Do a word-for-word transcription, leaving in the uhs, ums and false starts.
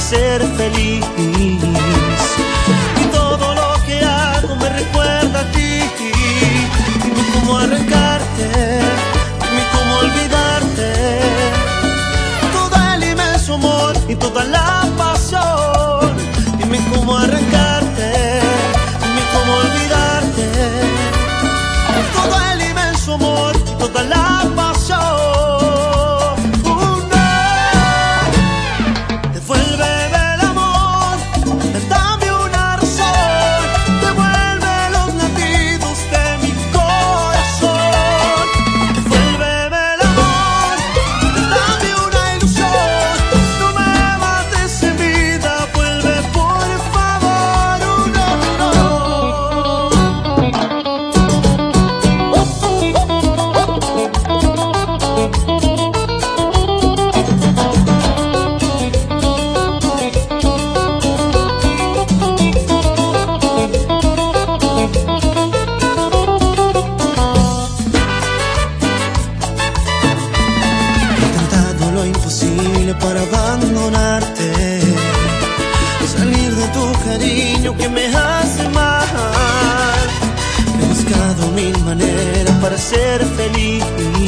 ser feliz. Y todo lo que hago me recuerda a ti. Dime cómo arrancarte, dime cómo olvidarte. Todo el inmenso amor y toda la pasión. Dime cómo arrancarte, dime cómo olvidarte. Todo el inmenso amor y toda la pasión. Para abandonarte, salir de tu cariño que me hace mal. He buscado mil maneras para ser feliz.